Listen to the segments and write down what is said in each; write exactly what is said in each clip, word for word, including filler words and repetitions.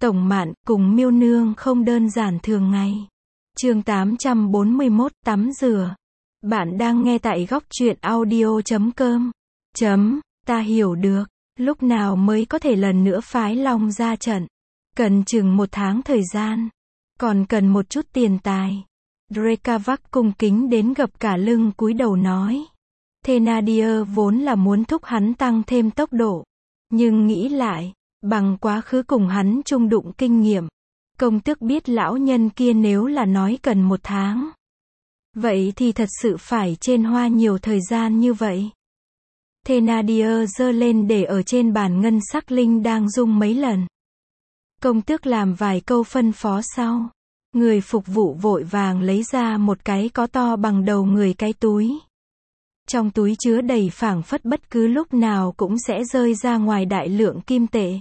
Tổng Mạn cùng Miêu Nương không đơn giản thường ngày. Chương tám trăm bốn mươi mốt, tắm rửa. Bạn đang nghe tại góc truyện audio chấm com. Chấm, ta hiểu được, lúc nào mới có thể lần nữa phái Long ra trận. Cần chừng một tháng thời gian. Còn cần một chút tiền tài. Drekavac cung kính đến gập cả lưng cúi đầu nói. Thenardier vốn là muốn thúc hắn tăng thêm tốc độ. Nhưng nghĩ lại, bằng quá khứ cùng hắn chung đụng kinh nghiệm. Công tước biết lão nhân kia nếu là nói cần một tháng. Vậy thì thật sự phải trên hoa nhiều thời gian như vậy. Thenardier giơ lên để ở trên bàn ngân sắc linh đang rung mấy lần. Công tước làm vài câu phân phó sau. Người phục vụ vội vàng lấy ra một cái có to bằng đầu người cái túi. Trong túi chứa đầy phảng phất bất cứ lúc nào cũng sẽ rơi ra ngoài đại lượng kim tệ.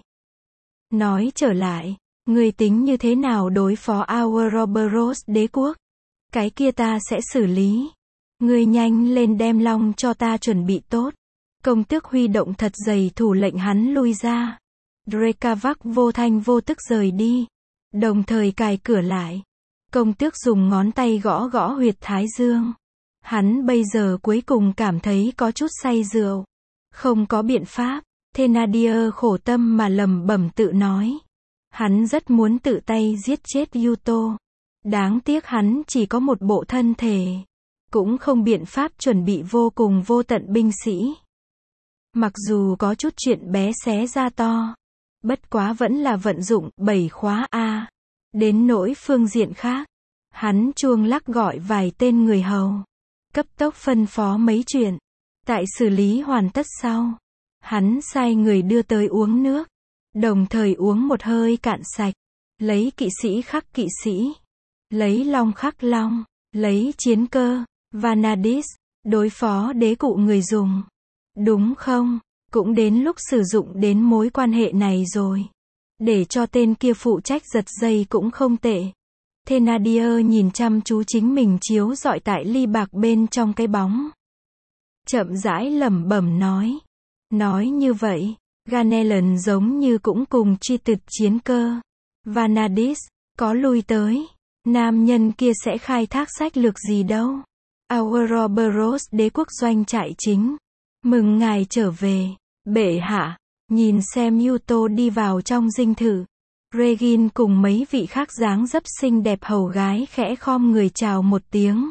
Nói trở lại, người tính như thế nào đối phó Ouroboros đế quốc? Cái kia ta sẽ xử lý. Người nhanh lên đem Long cho ta chuẩn bị tốt. Công tước huy động thật dày thủ lệnh hắn lui ra. Drekavac vô thanh vô tức rời đi. Đồng thời cài cửa lại. Công tước dùng ngón tay gõ gõ huyệt thái dương. Hắn bây giờ cuối cùng cảm thấy có chút say rượu. Không có biện pháp. Thenardier khổ tâm mà lẩm bẩm tự nói. Hắn rất muốn tự tay giết chết Yuto. Đáng tiếc hắn chỉ có một bộ thân thể. Cũng không biện pháp chuẩn bị vô cùng vô tận binh sĩ. Mặc dù có chút chuyện bé xé ra to. Bất quá vẫn là vận dụng bảy khóa A. Đến nỗi phương diện khác. Hắn chuông lắc gọi vài tên người hầu. Cấp tốc phân phó mấy chuyện. Tại xử lý hoàn tất sau. Hắn sai người đưa tới uống nước. Đồng thời uống một hơi cạn sạch. Lấy kỵ sĩ khắc kỵ sĩ. Lấy long khắc long. Lấy chiến cơ. Vanadis. Đối phó đế cụ người dùng. Đúng không? Cũng đến lúc sử dụng đến mối quan hệ này rồi. Để cho tên kia phụ trách giật dây cũng không tệ. Thenardier nhìn chăm chú chính mình chiếu rọi tại ly bạc bên trong cái bóng. Chậm rãi lẩm bẩm nói. Nói như vậy, Ganelon giống như cũng cùng truy tịch chiến cơ. Vanadis, có lui tới. Nam nhân kia sẽ khai thác sách lược gì đâu. Ouroboros đế quốc doanh trại chính. Mừng ngài trở về. Bệ hạ, nhìn xem Yuto đi vào trong dinh thự. Regine cùng mấy vị khác dáng dấp xinh đẹp hầu gái khẽ khom người chào một tiếng.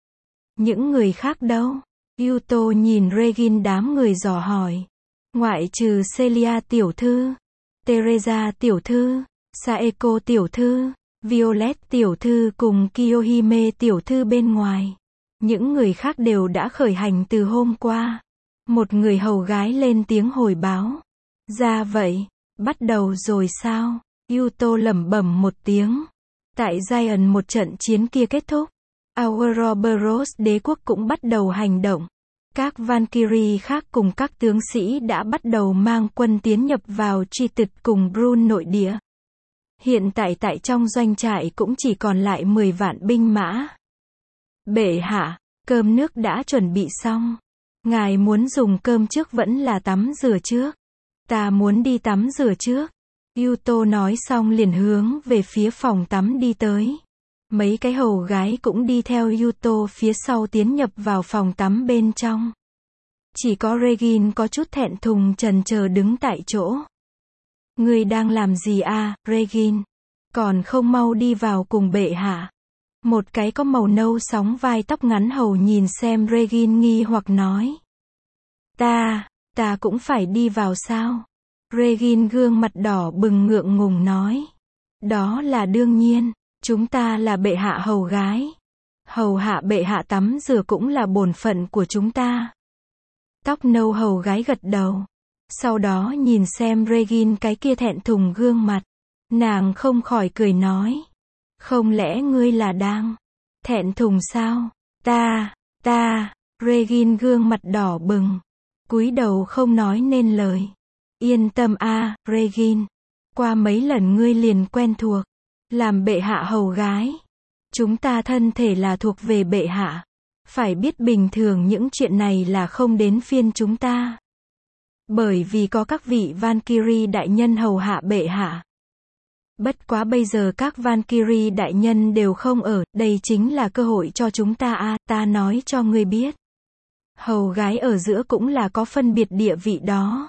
Những người khác đâu? Yuto nhìn Regine đám người dò hỏi. Ngoại trừ Celia tiểu thư, Teresa tiểu thư, Saeko tiểu thư, Violet tiểu thư cùng Kiyohime tiểu thư bên ngoài. Những người khác đều đã khởi hành từ hôm qua. Một người hầu gái lên tiếng hồi báo. Ra vậy, bắt đầu rồi sao? Yuto lẩm bẩm một tiếng. Tại Giant một trận chiến kia kết thúc. Ouroboros đế quốc cũng bắt đầu hành động. Các Valkyrie khác cùng các tướng sĩ đã bắt đầu mang quân tiến nhập vào truy tịch cùng Brun nội địa. Hiện tại tại trong doanh trại cũng chỉ còn lại mười vạn binh mã. Bệ hạ, cơm nước đã chuẩn bị xong. Ngài muốn dùng cơm trước vẫn là tắm rửa trước? Ta muốn đi tắm rửa trước. Yuto nói xong liền hướng về phía phòng tắm đi tới. Mấy cái hầu gái cũng đi theo Yuto phía sau tiến nhập vào phòng tắm bên trong. Chỉ có Regine có chút thẹn thùng chần chờ đứng tại chỗ. Ngươi đang làm gì à, Regine? Còn không mau đi vào cùng bệ hạ. Một cái có màu nâu sóng vai tóc ngắn hầu nhìn xem Regine nghi hoặc nói. Ta, ta cũng phải đi vào sao? Regine gương mặt đỏ bừng ngượng ngùng nói. Đó là đương nhiên, chúng ta là bệ hạ hầu gái. Hầu hạ bệ hạ tắm rửa cũng là bổn phận của chúng ta. Tóc nâu hầu gái gật đầu. Sau đó nhìn xem Regine cái kia thẹn thùng gương mặt. Nàng không khỏi cười nói. Không lẽ ngươi là đang thẹn thùng sao? Ta, ta, Regine gương mặt đỏ bừng. Cúi đầu không nói nên lời. Yên tâm a, à, Regine. Qua mấy lần ngươi liền quen thuộc. Làm bệ hạ hầu gái. Chúng ta thân thể là thuộc về bệ hạ. Phải biết bình thường những chuyện này là không đến phiên chúng ta. Bởi vì có các vị Valkyrie đại nhân hầu hạ bệ hạ. Bất quá bây giờ các Valkyrie đại nhân đều không ở, đây chính là cơ hội cho chúng ta a, ta nói cho ngươi biết. Hầu gái ở giữa cũng là có phân biệt địa vị đó.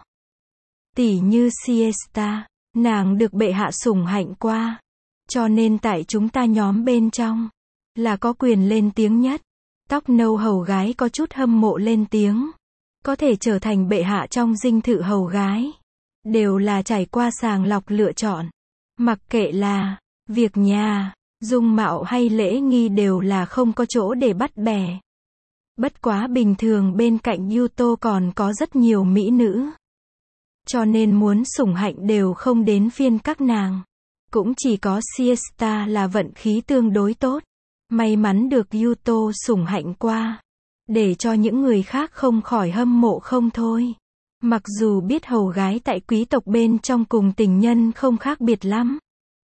Tỷ như Siesta, nàng được bệ hạ sủng hạnh qua. Cho nên tại chúng ta nhóm bên trong, là có quyền lên tiếng nhất. Tóc nâu hầu gái có chút hâm mộ lên tiếng. Có thể trở thành bệ hạ trong dinh thự hầu gái. Đều là trải qua sàng lọc lựa chọn. Mặc kệ là việc nhà, dung mạo hay lễ nghi đều là không có chỗ để bắt bẻ. Bất quá bình thường bên cạnh Yuto còn có rất nhiều mỹ nữ. Cho nên muốn sủng hạnh đều không đến phiên các nàng. Cũng chỉ có Siesta là vận khí tương đối tốt. May mắn được Yuto sủng hạnh qua. Để cho những người khác không khỏi hâm mộ không thôi. Mặc dù biết hầu gái tại quý tộc bên trong cùng tình nhân không khác biệt lắm.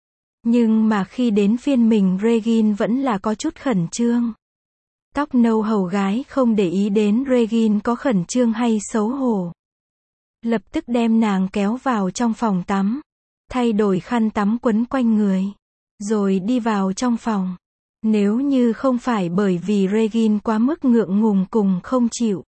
Nhưng mà khi đến phiên mình Regine vẫn là có chút khẩn trương. Tóc nâu hầu gái không để ý đến Regine có khẩn trương hay xấu hổ. Lập tức đem nàng kéo vào trong phòng tắm. Thay đổi khăn tắm quấn quanh người. Rồi đi vào trong phòng. Nếu như không phải bởi vì Regine quá mức ngượng ngùng cùng không chịu.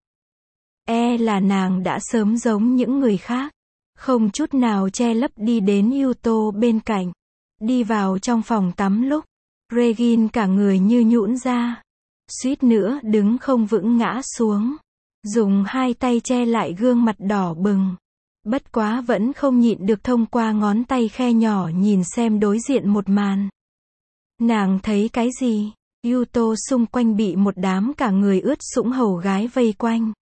E là nàng đã sớm giống những người khác. Không chút nào che lấp đi đến Yuto bên cạnh. Đi vào trong phòng tắm lúc. Regine cả người như nhũn ra. Suýt nữa đứng không vững ngã xuống. Dùng hai tay che lại gương mặt đỏ bừng. Bất quá vẫn không nhịn được thông qua ngón tay khe nhỏ nhìn xem đối diện một màn. Nàng thấy cái gì? Yuto xung quanh bị một đám cả người ướt sũng hầu gái vây quanh.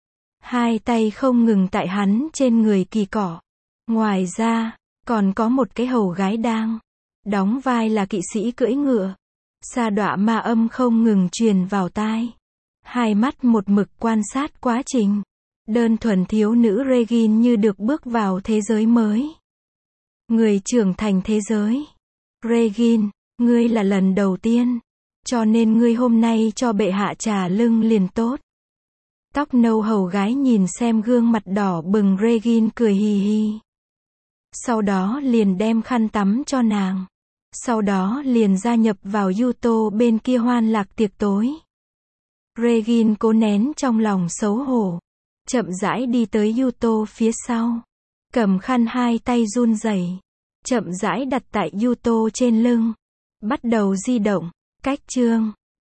Hai tay không ngừng tại hắn trên người kỳ cỏ. Ngoài ra, còn có một cái hầu gái đang đóng vai là kỵ sĩ cưỡi ngựa. Sa đọa ma âm không ngừng truyền vào tai. Hai mắt một mực quan sát quá trình. Đơn thuần thiếu nữ Regine như được bước vào thế giới mới. Người trưởng thành thế giới. Regine, ngươi là lần đầu tiên. Cho nên ngươi hôm nay cho bệ hạ trà lưng liền tốt. Tóc nâu hầu gái nhìn xem gương mặt đỏ bừng Regine cười hì hì. Sau đó liền đem khăn tắm cho nàng. Sau đó liền gia nhập vào Yuto bên kia hoan lạc tiệc tối. Regine cố nén trong lòng xấu hổ. Chậm rãi đi tới Yuto phía sau. Cầm khăn hai tay run rẩy. Chậm rãi đặt tại Yuto trên lưng. Bắt đầu di động. Cách chương